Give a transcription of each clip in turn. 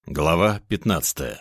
Глава 15.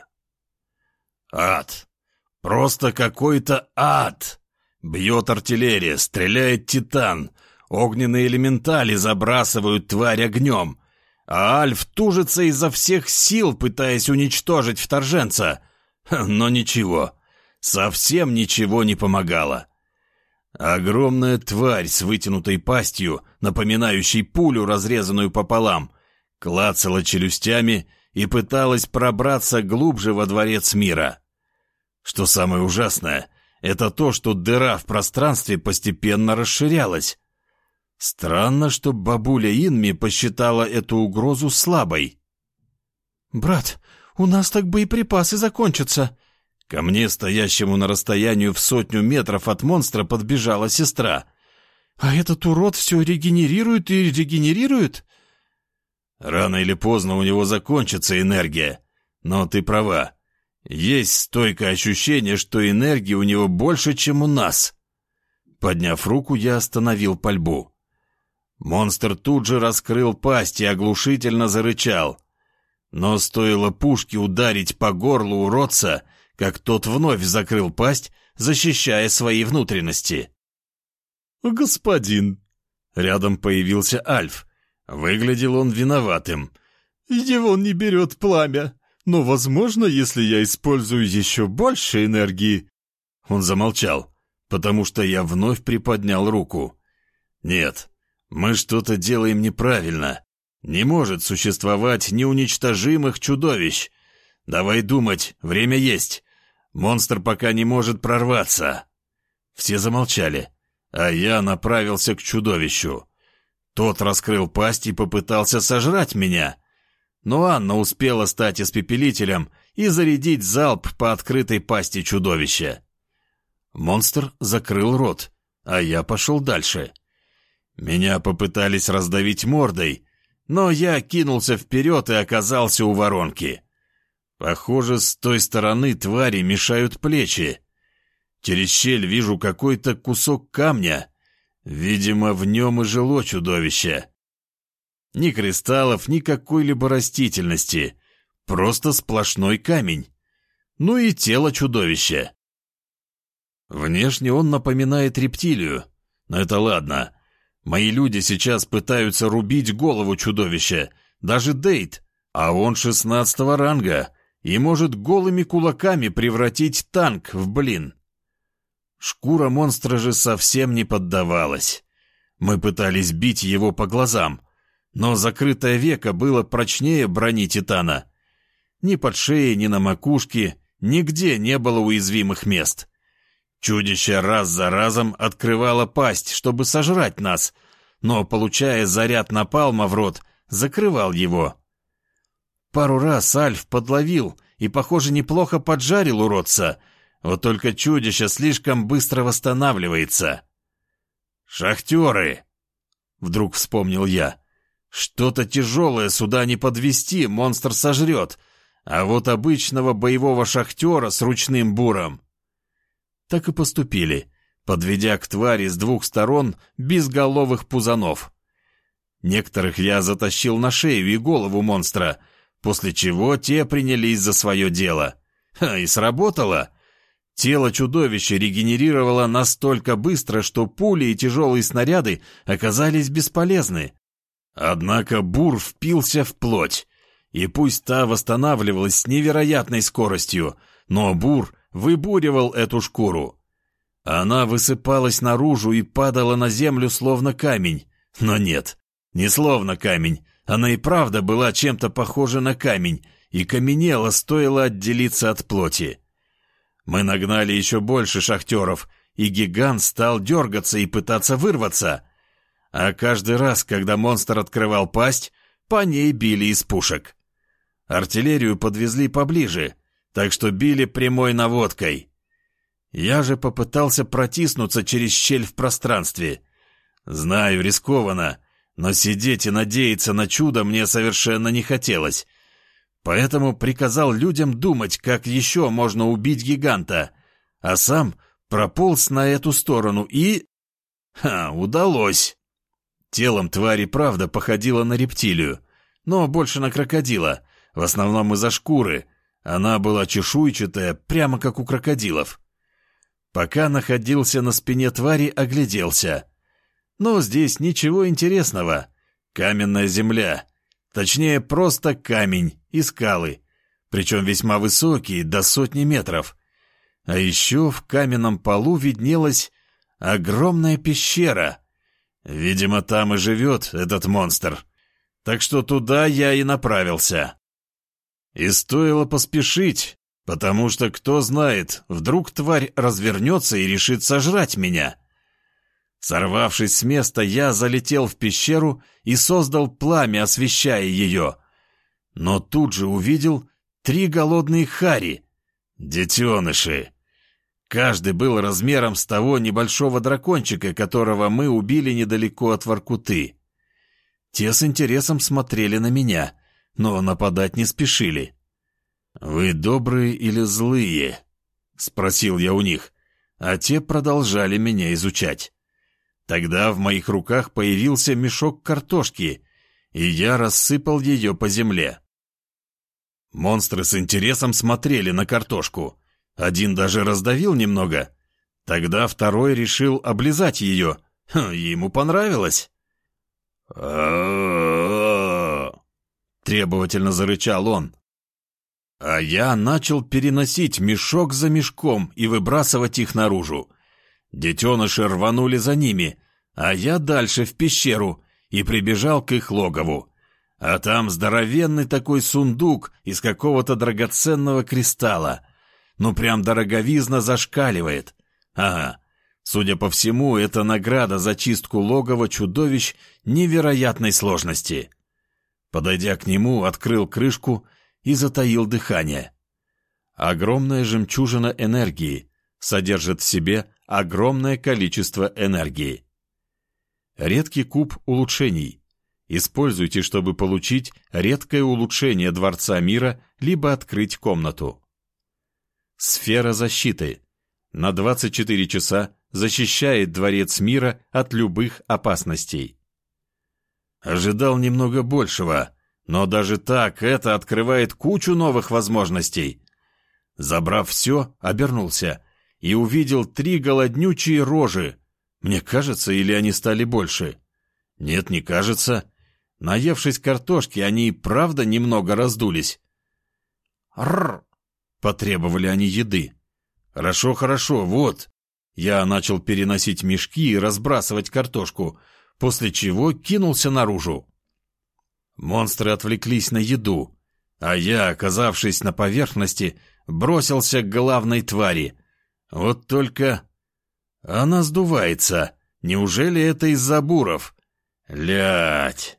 Ад. Просто какой-то ад. Бьет артиллерия, стреляет титан. Огненные элементали забрасывают тварь огнем. А Альф тужится изо всех сил, пытаясь уничтожить вторженца. Но ничего. Совсем ничего не помогало. Огромная тварь с вытянутой пастью, напоминающей пулю, разрезанную пополам, клацала челюстями и пыталась пробраться глубже во дворец мира. Что самое ужасное, это то, что дыра в пространстве постепенно расширялась. Странно, что бабуля Инми посчитала эту угрозу слабой. «Брат, у нас так боеприпасы закончатся!» Ко мне, стоящему на расстоянии в 100 метров от монстра, подбежала сестра. «А этот урод все регенерирует и регенерирует?» Рано или поздно у него закончится энергия. Но ты права. Есть стойкое ощущение, что энергии у него больше, чем у нас. Подняв руку, я остановил пальбу. Монстр тут же раскрыл пасть и оглушительно зарычал. Но стоило пушке ударить по горлу уродца, как тот вновь закрыл пасть, защищая свои внутренности. «Господин!» Рядом появился Альф. Выглядел он виноватым. «Его не берет пламя, но, возможно, если я использую еще больше энергии...» Он замолчал, потому что я вновь приподнял руку. «Нет, мы что-то делаем неправильно. Не может существовать неуничтожимых чудовищ. Давай думать, время есть. Монстр пока не может прорваться». Все замолчали, а я направился к чудовищу. Тот раскрыл пасть и попытался сожрать меня. Но Анна успела стать испепелителем и зарядить залп по открытой пасти чудовища. Монстр закрыл рот, а я пошел дальше. Меня попытались раздавить мордой, но я кинулся вперед и оказался у воронки. Похоже, с той стороны твари мешают плечи. Через щель вижу какой-то кусок камня. Видимо, в нем и жило чудовище. Ни кристаллов, ни какой-либо растительности. Просто сплошной камень. Ну и тело чудовища. Внешне он напоминает рептилию. Но это ладно. Мои люди сейчас пытаются рубить голову чудовища. Даже Дейт. А он 16-го ранга. И может голыми кулаками превратить танк в блин. Шкура монстра же совсем не поддавалась. Мы пытались бить его по глазам, но закрытое веко было прочнее брони титана. Ни под шеей, ни на макушке, нигде не было уязвимых мест. Чудище раз за разом открывало пасть, чтобы сожрать нас, но, получая заряд напалма в рот, закрывал его. Пару раз Альф подловил и, похоже, неплохо поджарил уродца. Вот только чудище слишком быстро восстанавливается. «Шахтеры!» — вдруг вспомнил я. «Что-то тяжелое сюда не подвести, монстр сожрет, а вот обычного боевого шахтера с ручным буром». Так и поступили, подведя к твари с двух сторон безголовых пузанов. Некоторых я затащил на шею и голову монстра, после чего те принялись за свое дело. И сработало. Тело чудовища регенерировало настолько быстро, что пули и тяжелые снаряды оказались бесполезны. Однако бур впился в плоть, и пусть та восстанавливалась с невероятной скоростью, но бур выбуривал эту шкуру. Она высыпалась наружу и падала на землю словно камень. Но нет, не словно камень, она и правда была чем-то похожа на камень, и каменела, стоило отделиться от плоти. Мы нагнали еще больше шахтеров, и гигант стал дергаться и пытаться вырваться. А каждый раз, когда монстр открывал пасть, по ней били из пушек. Артиллерию подвезли поближе, так что били прямой наводкой. Я же попытался протиснуться через щель в пространстве. Знаю, рискованно, но сидеть и надеяться на чудо мне совершенно не хотелось. Поэтому приказал людям думать, как еще можно убить гиганта, а сам прополз на эту сторону и... удалось! Телом твари правда походила на рептилию, но больше на крокодила, в основном из-за шкуры. Она была чешуйчатая, прямо как у крокодилов. Пока находился на спине твари, огляделся. Но здесь ничего интересного. Каменная земля. Точнее, просто камень и скалы. Причем весьма высокие, до 100 метров. А еще в каменном полу виднелась огромная пещера. Видимо, там и живет этот монстр. Так что туда я и направился. И стоило поспешить, потому что, кто знает, вдруг тварь развернется и решит сожрать меня. Сорвавшись с места, я залетел в пещеру и создал пламя, освещая ее. Но тут же увидел 3 голодные хари. Детеныши. Каждый был размером с того небольшого дракончика, которого мы убили недалеко от Воркуты. Те с интересом смотрели на меня, но нападать не спешили. «Вы добрые или злые?» — спросил я у них, а те продолжали меня изучать. Тогда в моих руках появился мешок картошки, и я рассыпал ее по земле. Монстры с интересом смотрели на картошку. Один даже раздавил немного. Тогда второй решил облизать ее. Ему понравилось. Требовательно зарычал он. А я начал переносить мешок за мешком и выбрасывать их наружу. Детеныши рванули за ними, а я дальше в пещеру и прибежал к их логову. А там здоровенный такой сундук из какого-то драгоценного кристалла. Ну прям дороговизна зашкаливает. Ага, судя по всему, это награда за чистку логова чудовищ невероятной сложности. Подойдя к нему, открыл крышку и затаил дыхание. Огромная жемчужина энергии содержит в себе огромное количество энергии. Редкий куб улучшений. Используйте, чтобы получить редкое улучшение Дворца Мира, либо открыть комнату. Сфера защиты. На 24 часа защищает Дворец Мира от любых опасностей. Ожидал немного большего, но даже так это открывает кучу новых возможностей. Забрав все, обернулся и увидел 3 голоднючие рожи. Мне кажется, или они стали больше? Нет, не кажется. Наевшись картошки, они и правда немного раздулись. «Рррр!» — потребовали они еды. «Хорошо, хорошо, вот». Я начал переносить мешки и разбрасывать картошку, после чего кинулся наружу. Монстры отвлеклись на еду, а я, оказавшись на поверхности, бросился к главной твари. Вот только... Она сдувается. Неужели это из-за буров? Лядь!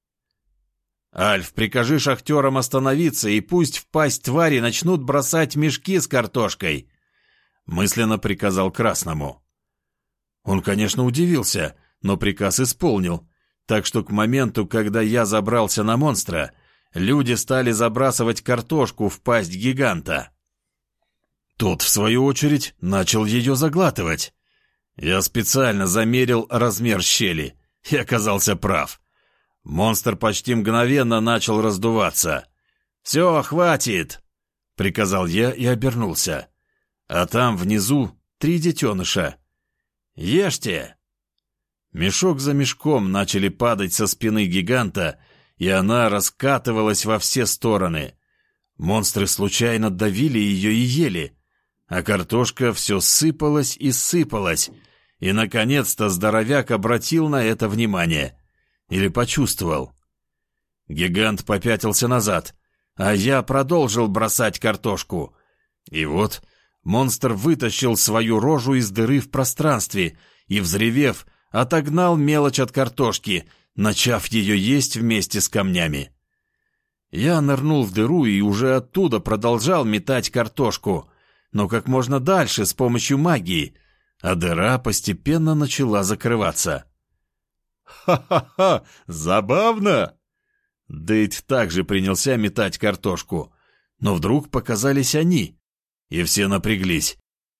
Альф, прикажи шахтерам остановиться, и пусть в пасть твари начнут бросать мешки с картошкой. Мысленно приказал Красному. Он, конечно, удивился, но приказ исполнил, так что к моменту, когда я забрался на монстра, люди стали забрасывать картошку в пасть гиганта. Тот, в свою очередь, начал ее заглатывать. Я специально замерил размер щели и оказался прав. Монстр почти мгновенно начал раздуваться. «Все, хватит!» — приказал я и обернулся. А там внизу 3 детеныша. «Ешьте!» Мешок за мешком начали падать со спины гиганта, и она раскатывалась во все стороны. Монстры случайно давили ее и ели, а картошка все сыпалась и сыпалась, и, наконец-то, здоровяк обратил на это внимание. Или почувствовал. Гигант попятился назад, а я продолжил бросать картошку. И вот монстр вытащил свою рожу из дыры в пространстве и, взревев, отогнал мелочь от картошки, начав ее есть вместе с камнями. Я нырнул в дыру и уже оттуда продолжал метать картошку, но как можно дальше с помощью магии, а дыра постепенно начала закрываться. «Ха-ха-ха! Забавно!» Дейт также принялся метать картошку, но вдруг показались они, и все напряглись.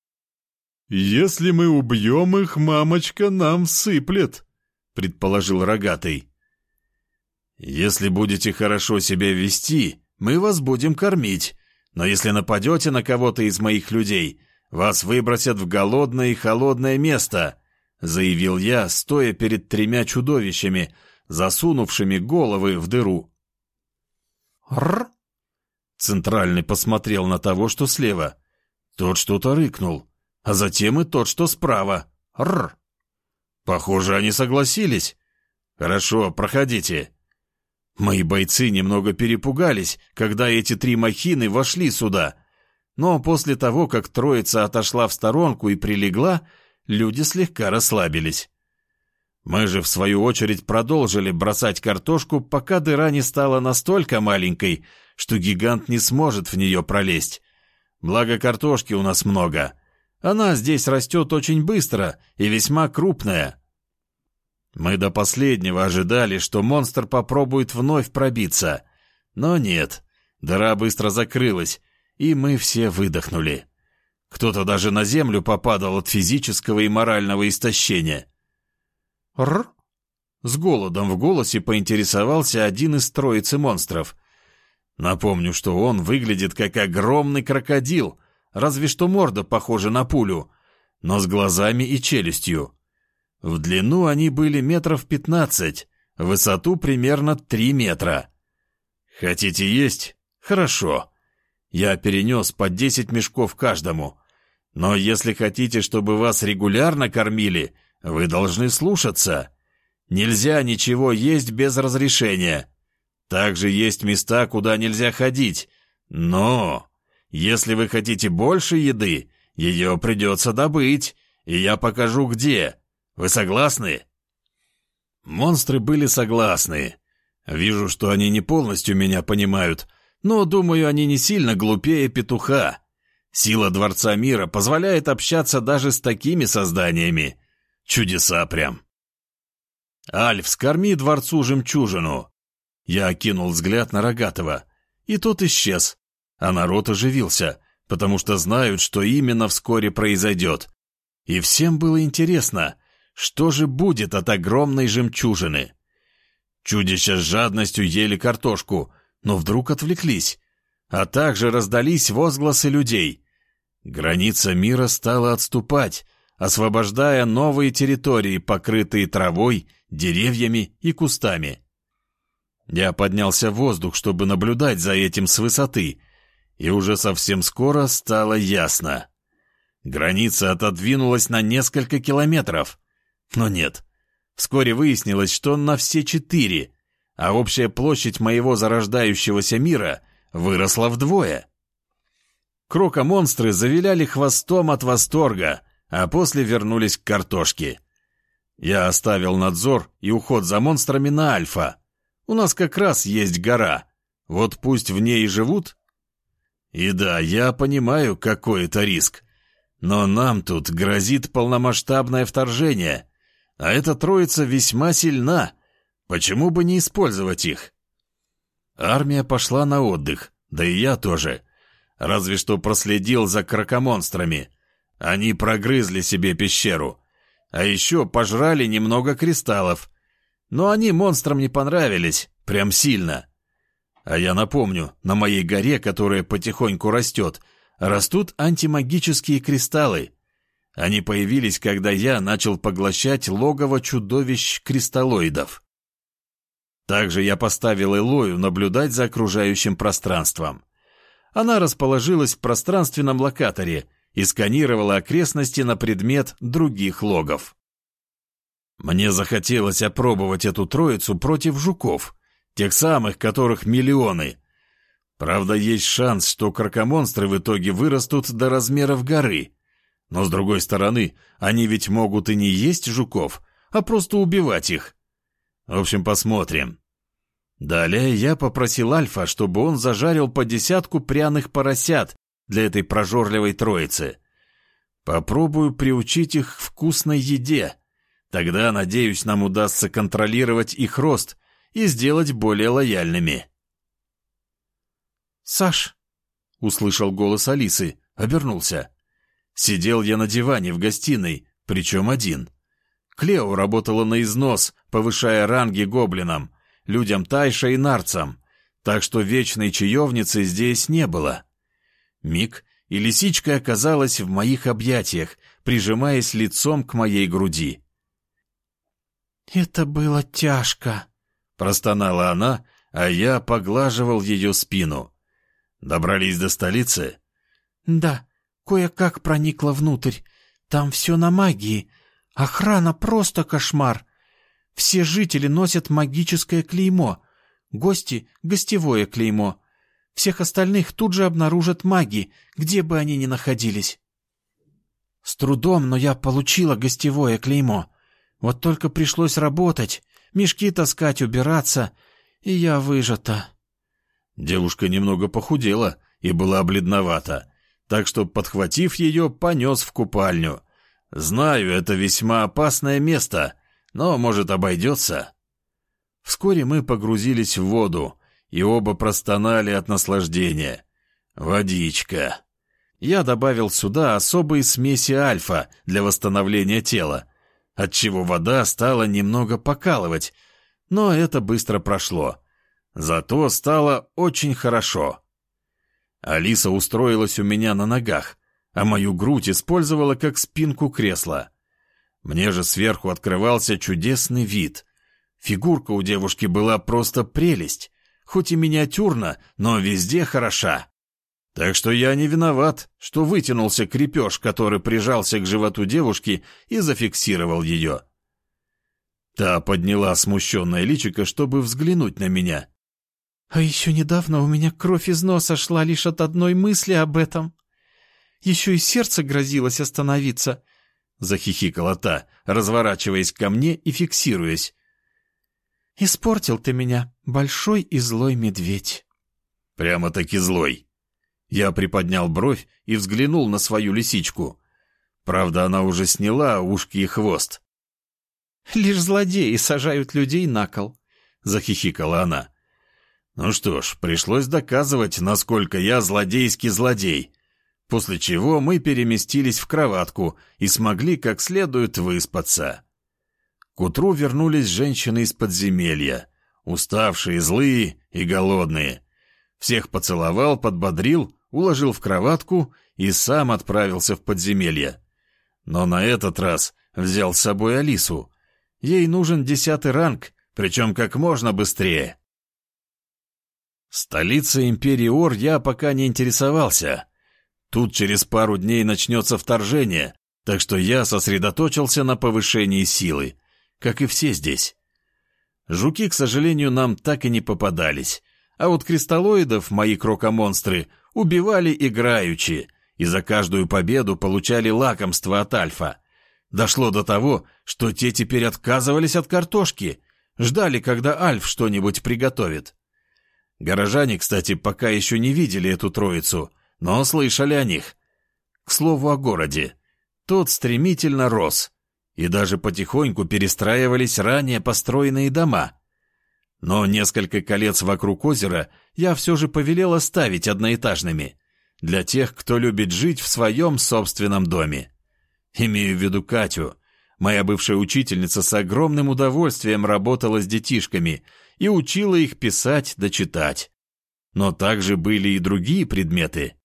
«Если мы убьем их, мамочка нам всыплет», — предположил Рогатый. «Если будете хорошо себя вести, мы вас будем кормить, но если нападете на кого-то из моих людей, вас выбросят в голодное и холодное место», — заявил я, стоя перед 3 чудовищами, засунувшими головы в дыру. «Рр!» Центральный посмотрел на того, что слева. Тот что-то рыкнул, а затем и тот, что справа. «Рр!» Похоже, они согласились. «Хорошо, проходите». Мои бойцы немного перепугались, когда эти 3 махины вошли сюда. Но после того, как троица отошла в сторонку и прилегла, люди слегка расслабились. Мы же, в свою очередь, продолжили бросать картошку, пока дыра не стала настолько маленькой, что гигант не сможет в нее пролезть. Благо картошки у нас много. Она здесь растет очень быстро и весьма крупная. Мы до последнего ожидали, что монстр попробует вновь пробиться. Но нет, дыра быстро закрылась, и мы все выдохнули. Кто-то даже на землю попадал от физического и морального истощения. «Рр!» С голодом в голосе поинтересовался один из троицы монстров. Напомню, что он выглядит как огромный крокодил, разве что морда похожа на пулю, но с глазами и челюстью. В длину они были 15 метров, в высоту примерно 3 метра. Хотите есть? Хорошо. Я перенес по 10 мешков каждому. Но если хотите, чтобы вас регулярно кормили, вы должны слушаться. Нельзя ничего есть без разрешения. Также есть места, куда нельзя ходить. Но если вы хотите больше еды, ее придется добыть, и я покажу где. Вы согласны?» Монстры были согласны. Вижу, что они не полностью меня понимают, но, думаю, они не сильно глупее петуха. Сила Дворца Мира позволяет общаться даже с такими созданиями. Чудеса прям. «Альф, скорми Дворцу жемчужину!» Я окинул взгляд на Рогатого, и тот исчез, а народ оживился, потому что знают, что именно вскоре произойдет. И всем было интересно, что же будет от огромной жемчужины. Чудища с жадностью ели картошку, но вдруг отвлеклись, а также раздались возгласы людей. Граница мира стала отступать, освобождая новые территории, покрытые травой, деревьями и кустами. Я поднялся в воздух, чтобы наблюдать за этим с высоты, и уже совсем скоро стало ясно. Граница отодвинулась на несколько километров. Но нет, вскоре выяснилось, что на все 4, а общая площадь моего зарождающегося мира выросла вдвое. Крокомонстры завиляли хвостом от восторга, а после вернулись к картошке. Я оставил надзор и уход за монстрами на Альфа. У нас как раз есть гора, вот пусть в ней и живут. И да, я понимаю, какой это риск, но нам тут грозит полномасштабное вторжение, а эта троица весьма сильна, почему бы не использовать их? Армия пошла на отдых, да и я тоже, разве что проследил за крокомонстрами. Они прогрызли себе пещеру, а еще пожрали немного кристаллов. Но они монстрам не понравились, прям сильно. А я напомню, на моей горе, которая потихоньку растет, растут антимагические кристаллы. Они появились, когда я начал поглощать логово чудовищ-кристаллоидов. Также я поставил Элою наблюдать за окружающим пространством. Она расположилась в пространственном локаторе и сканировала окрестности на предмет других логов. Мне захотелось опробовать эту троицу против жуков, тех самых, которых миллионы. Правда, есть шанс, что крокомонстры в итоге вырастут до размеров горы. Но, с другой стороны, они ведь могут и не есть жуков, а просто убивать их. В общем, посмотрим. Далее я попросил Альфа, чтобы он зажарил по 10 пряных поросят для этой прожорливой троицы. Попробую приучить их к вкусной еде. Тогда, надеюсь, нам удастся контролировать их рост и сделать более лояльными. «Саш!» — услышал голос Алисы, обернулся. Сидел я на диване в гостиной, причем один. Клео работала на износ, повышая ранги гоблинам, людям Тайша и нарцам. так что вечной чаевницы здесь не было. Миг, и лисичка оказалась в моих объятиях, прижимаясь лицом к моей груди. «Это было тяжко», — простонала она, а я поглаживал ее спину. «Добрались до столицы?» «Да, кое-как проникла внутрь. Там все на магии. Охрана просто кошмар. Все жители носят магическое клеймо, гости — гостевое клеймо. Всех остальных тут же обнаружат маги, где бы они ни находились. С трудом, но я получила гостевое клеймо. Вот только пришлось работать, мешки таскать, убираться, и я выжата». Девушка немного похудела и была бледновата, так что, подхватив ее, понес в купальню. Знаю, это весьма опасное место, но, может, обойдется. Вскоре мы погрузились в воду, и оба простонали от наслаждения. Водичка. Я добавил сюда особые смеси альфа для восстановления тела, отчего вода стала немного покалывать, но это быстро прошло. Зато стало очень хорошо. Алиса устроилась у меня на ногах, а мою грудь использовала как спинку кресла. Мне же сверху открывался чудесный вид. Фигурка у девушки была просто прелесть, хоть и миниатюрна, но везде хороша. Так что я не виноват, что вытянулся крепеж, который прижался к животу девушки и зафиксировал ее. Та подняла смущенное личико, чтобы взглянуть на меня. «А еще недавно у меня кровь из носа шла лишь от одной мысли об этом. Еще и сердце грозилось остановиться», — захихикала та, разворачиваясь ко мне и фиксируясь. «Испортил ты меня, большой и злой медведь». Прямо-таки злой. Я приподнял бровь и взглянул на свою лисичку. Правда, она уже сняла ушки и хвост. «Лишь злодеи сажают людей на кол», — захихикала она. Ну что ж, пришлось доказывать, насколько я злодейский злодей, после чего мы переместились в кроватку и смогли как следует выспаться. К утру вернулись женщины из подземелья, уставшие, злые и голодные. Всех поцеловал, подбодрил, уложил в кроватку и сам отправился в подземелье. Но на этот раз взял с собой Алису. Ей нужен 10-й ранг, причем как можно быстрее. Столицей империи Ор я пока не интересовался. Тут через пару дней начнется вторжение, так что я сосредоточился на повышении силы, как и все здесь. Жуки, к сожалению, нам так и не попадались, а вот кристаллоидов мои крокомонстры убивали играючи и за каждую победу получали лакомство от альфа. Дошло до того, что те теперь отказывались от картошки, ждали, когда альф что-нибудь приготовит. Горожане, кстати, пока еще не видели эту троицу, но слышали о них. К слову о городе. Тот стремительно рос, и даже потихоньку перестраивались ранее построенные дома. Но несколько колец вокруг озера я все же повелел оставить одноэтажными, для тех, кто любит жить в своем собственном доме. Имею в виду Катю. Моя бывшая учительница с огромным удовольствием работала с детишками и учила их писать да читать. Но также были и другие предметы.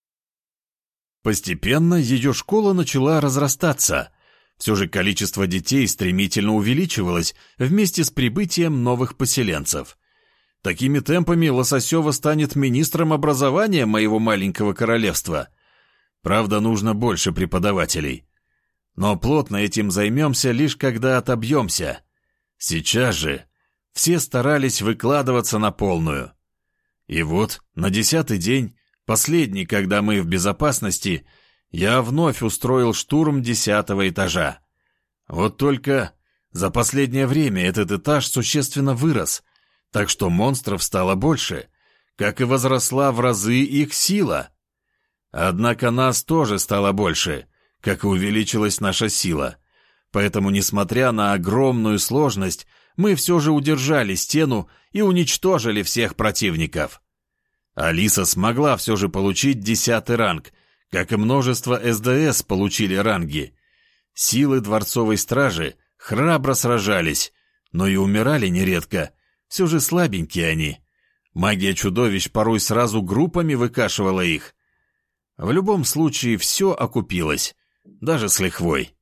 Постепенно ее школа начала разрастаться. Все же количество детей стремительно увеличивалось вместе с прибытием новых поселенцев. Такими темпами Лососева станет министром образования моего маленького королевства. Правда, нужно больше преподавателей. Но плотно этим займемся лишь когда отобьемся. Сейчас же все старались выкладываться на полную. И вот на 10-й день, последний, когда мы в безопасности, я вновь устроил штурм 10-го этажа. Вот только за последнее время этот этаж существенно вырос, так что монстров стало больше, как и возросла в разы их сила. Однако нас тоже стало больше, как и увеличилась наша сила. Поэтому, несмотря на огромную сложность, мы все же удержали стену и уничтожили всех противников. Алиса смогла все же получить 10-й ранг, как и множество СДС получили ранги. Силы дворцовой стражи храбро сражались, но и умирали нередко, все же слабенькие они. Магия чудовищ порой сразу группами выкашивала их. В любом случае все окупилось, даже с лихвой.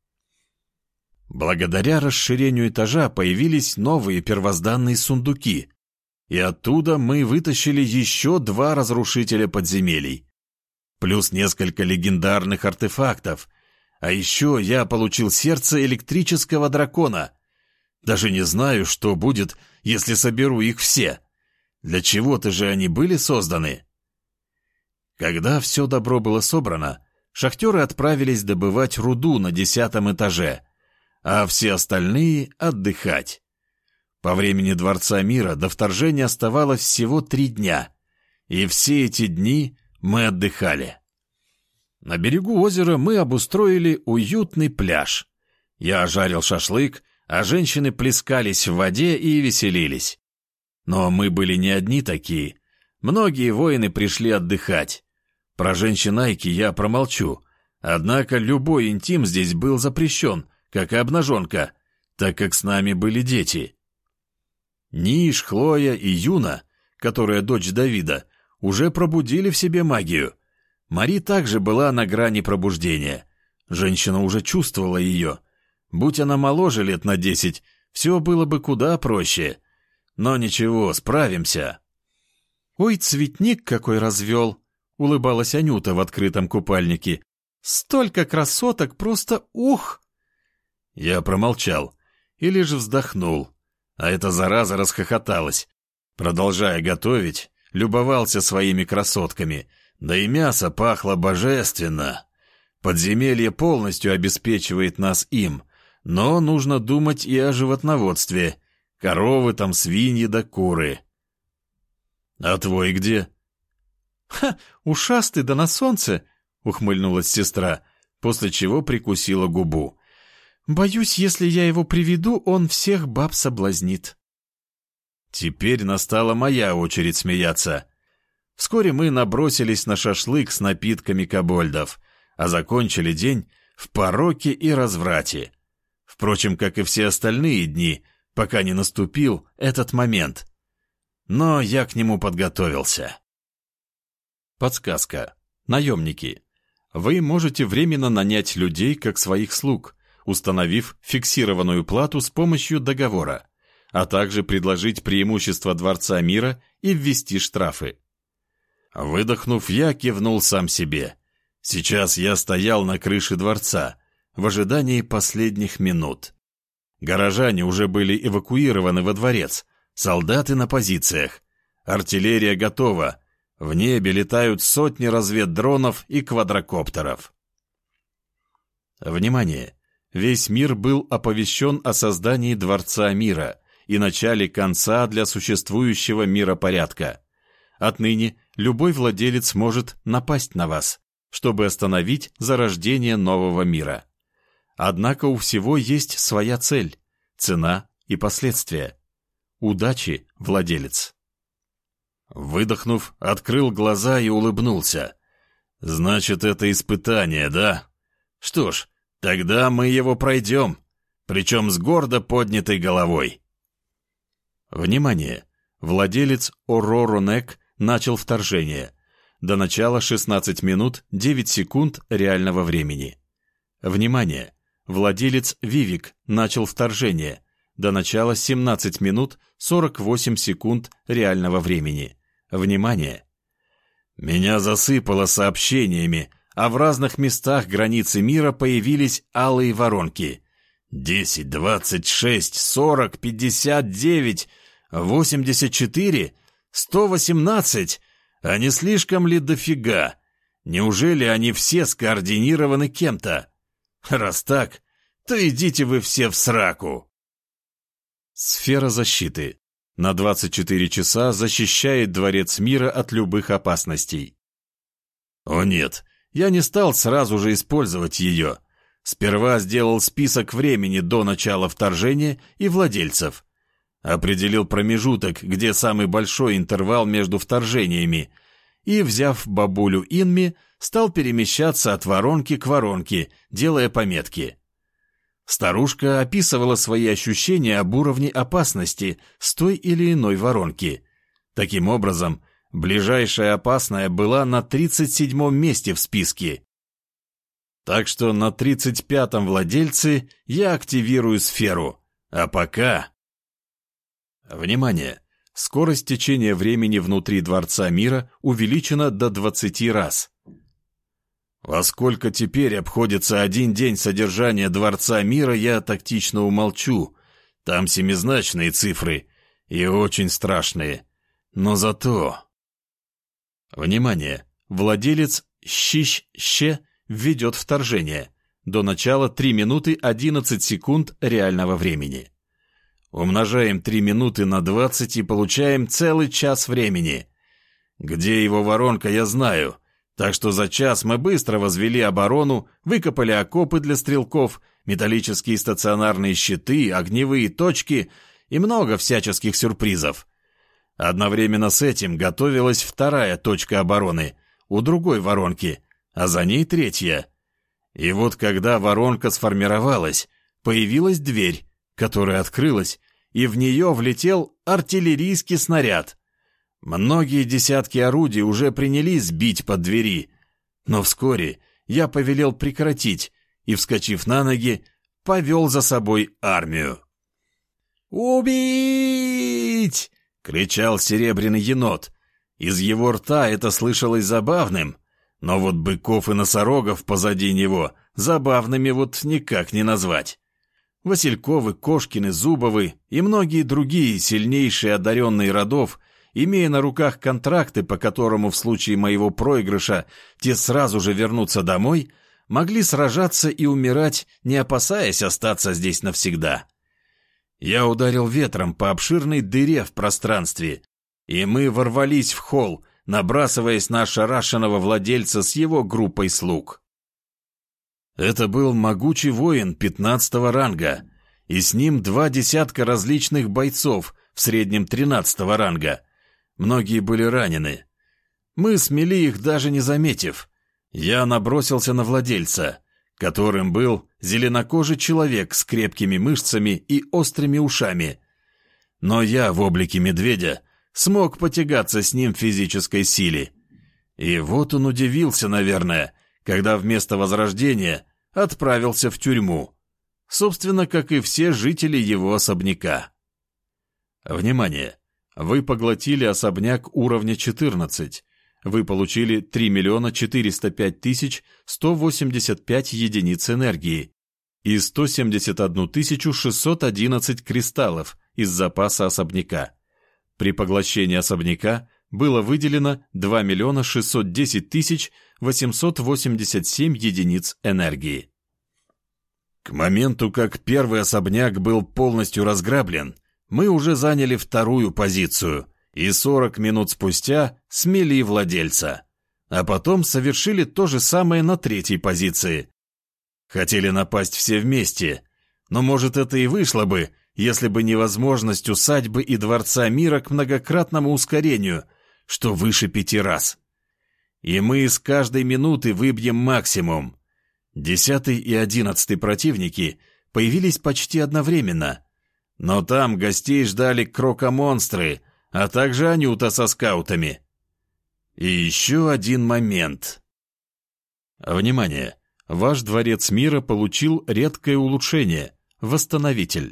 Благодаря расширению этажа появились новые первозданные сундуки, и оттуда мы вытащили еще 2 разрушителя подземелий, плюс несколько легендарных артефактов, а еще я получил сердце электрического дракона. Даже не знаю, что будет, если соберу их все. Для чего-то же они были созданы. Когда все добро было собрано, шахтеры отправились добывать руду на 10-м этаже, а все остальные — отдыхать. По времени Дворца Мира до вторжения оставалось всего 3 дня, и все эти дни мы отдыхали. На берегу озера мы обустроили уютный пляж. Я жарил шашлык, а женщины плескались в воде и веселились. Но мы были не одни такие. Многие воины пришли отдыхать. Про женщин Айки я промолчу. Однако любой интим здесь был запрещен, как и обнаженка, так как с нами были дети. Ниш, Хлоя и Юна, которая дочь Давида, уже пробудили в себе магию. Мари также была на грани пробуждения. Женщина уже чувствовала ее. Будь она моложе лет на 10, все было бы куда проще. Но ничего, справимся. «Ой, цветник какой развел!» — улыбалась Анюта в открытом купальнике. «Столько красоток, просто ух!» Я промолчал и лишь вздохнул, а эта зараза расхохоталась. Продолжая готовить, любовался своими красотками, да и мясо пахло божественно. Подземелье полностью обеспечивает нас им, но нужно думать и о животноводстве. Коровы там, свиньи да куры. «А твой где?» «Ха, ушастый да на солнце!» — ухмыльнулась сестра, после чего прикусила губу. «Боюсь, если я его приведу, он всех баб соблазнит». Теперь настала моя очередь смеяться. Вскоре мы набросились на шашлык с напитками кобольдов, а закончили день в пороке и разврате. Впрочем, как и все остальные дни, пока не наступил этот момент. Но я к нему подготовился. Подсказка. Наемники. Вы можете временно нанять людей как своих слуг, установив фиксированную плату с помощью договора, а также предложить преимущества Дворца Мира и ввести штрафы. Выдохнув, я кивнул сам себе. Сейчас я стоял на крыше дворца, в ожидании последних минут. Горожане уже были эвакуированы во дворец, солдаты на позициях. Артиллерия готова, в небе летают сотни разведдронов и квадрокоптеров. Внимание! Весь мир был оповещен о создании Дворца Мира и начале конца для существующего миропорядка. Отныне любой владелец может напасть на вас, чтобы остановить зарождение нового мира. Однако у всего есть своя цель, цена и последствия. Удачи, владелец. Выдохнув, открыл глаза и улыбнулся. Значит, это испытание, да? Что ж, тогда мы его пройдем, причем с гордо поднятой головой. Внимание! Владелец Ороронек начал вторжение. До начала 16 минут 9 секунд реального времени. Внимание! Владелец Вивик начал вторжение. До начала 17 минут 48 секунд реального времени. Внимание! Меня засыпало сообщениями, а в разных местах границы мира появились алые воронки. 10, 26, 40, 59, 84, 118. А не слишком ли дофига? Неужели они все скоординированы кем-то? Раз так, то идите вы все в сраку. Сфера защиты. На 24 часа защищает Дворец Мира от любых опасностей. О нет, я не стал сразу же использовать ее. Сперва сделал список времени до начала вторжения и владельцев. Определил промежуток, где самый большой интервал между вторжениями, и, взяв бабулю Инми, стал перемещаться от воронки к воронке, делая пометки. Старушка описывала свои ощущения об уровне опасности с той или иной воронки. Таким образом, ближайшая опасная была на 37-м месте в списке. Так что на 35-м владельце я активирую сферу. А пока... Внимание! Скорость течения времени внутри Дворца Мира увеличена до 20 раз. Во сколько теперь обходится один день содержания Дворца Мира, я тактично умолчу. Там семизначные цифры и очень страшные. Но зато... Внимание! Владелец Щищ-Ще введет вторжение. До начала 3 минуты 11 секунд реального времени. Умножаем 3 минуты на 20 и получаем целый час времени. Где его воронка, я знаю. Так что за час мы быстро возвели оборону, выкопали окопы для стрелков, металлические стационарные щиты, огневые точки и много всяческих сюрпризов. Одновременно с этим готовилась вторая точка обороны у другой воронки, а за ней третья. И вот когда воронка сформировалась, появилась дверь, которая открылась, и в нее влетел артиллерийский снаряд. Многие десятки орудий уже принялись бить по двери, но вскоре я повелел прекратить и, вскочив на ноги, повел за собой армию. «Убить!» — кричал серебряный енот. Из его рта это слышалось забавным, но вот быков и носорогов позади него забавными вот никак не назвать. Васильковы, Кошкины, Зубовы и многие другие сильнейшие одаренные родов, имея на руках контракты, по которому в случае моего проигрыша те сразу же вернутся домой, могли сражаться и умирать, не опасаясь остаться здесь навсегда. Я ударил ветром по обширной дыре в пространстве, и мы ворвались в холл, набрасываясь на ошарашенного владельца с его группой слуг. Это был могучий воин 15-го ранга, и с ним 2 десятка различных бойцов, в среднем 13-го ранга. Многие были ранены. Мы смели их, даже не заметив. Я набросился на владельца, которым был зеленокожий человек с крепкими мышцами и острыми ушами. Но я в облике медведя смог потягаться с ним в физической силе. И вот он удивился, наверное, когда вместо возрождения отправился в тюрьму. Собственно, как и все жители его особняка. Внимание! Вы поглотили особняк уровня 14. Вы получили 3 405 185 единиц энергии и 171 611 кристаллов из запаса особняка. При поглощении особняка было выделено 2 610 887 единиц энергии. К моменту, как первый особняк был полностью разграблен, мы уже заняли вторую позицию и 40 минут спустя смели владельца. А потом совершили то же самое на третьей позиции. Хотели напасть все вместе, но, может, это и вышло бы, если бы не возможность усадьбы и Дворца Мира к многократному ускорению, что выше 5 раз. И мы с каждой минуты выбьем максимум. 10-й и 11-й противники появились почти одновременно. Но там гостей ждали крокомонстры, а также Анюта со скаутами. И еще один момент. Внимание! Ваш Дворец Мира получил редкое улучшение – Восстановитель.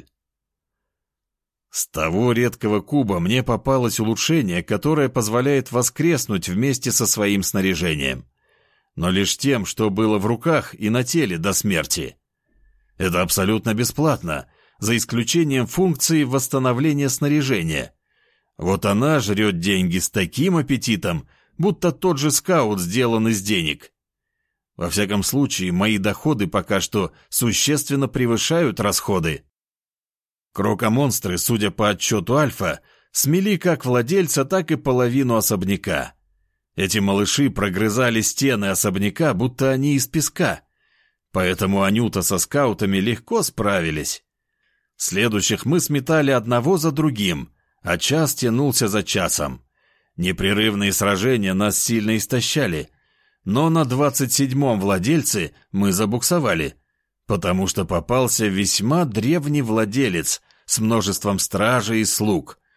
С того редкого куба мне попалось улучшение, которое позволяет воскреснуть вместе со своим снаряжением. Но лишь тем, что было в руках и на теле до смерти. Это абсолютно бесплатно, за исключением функции восстановления снаряжения. Вот она жрет деньги с таким аппетитом, будто тот же скаут сделан из денег. Во всяком случае, мои доходы пока что существенно превышают расходы. Крокомонстры, судя по отчету Альфа, смели как владельца, так и половину особняка. Эти малыши прогрызали стены особняка, будто они из песка. Поэтому Анюта со скаутами легко справились. Следующих мы сметали одного за другим, а час тянулся за часом. Непрерывные сражения нас сильно истощали. Но на 27-м владельце мы забуксовали, потому что попался весьма древний владелец с множеством стражей и слуг.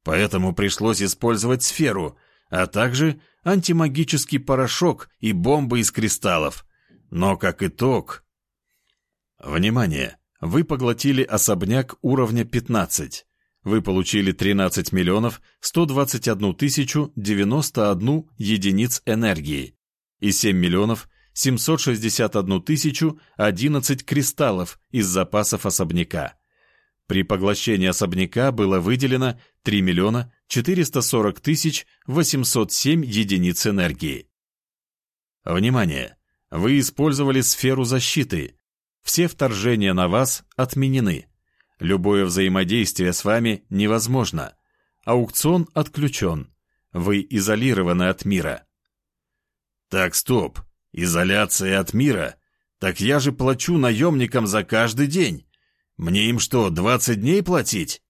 Поэтому пришлось использовать сферу, а также антимагический порошок и бомбы из кристаллов. Но как итог... Внимание! Вы поглотили особняк уровня 15. Вы получили 13 миллионов 121 тысячу 91 единиц энергии и 7 миллионов 761 тысячу 11 кристаллов из запасов особняка. При поглощении особняка было выделено 3 миллиона 440 тысяч 807 единиц энергии. Внимание! Вы использовали сферу защиты. Все вторжения на вас отменены. Любое взаимодействие с вами невозможно. Аукцион отключен. Вы изолированы от мира. Так, стоп. Изоляция от мира? Так я же плачу наемникам за каждый день. Мне им что, 20 дней платить?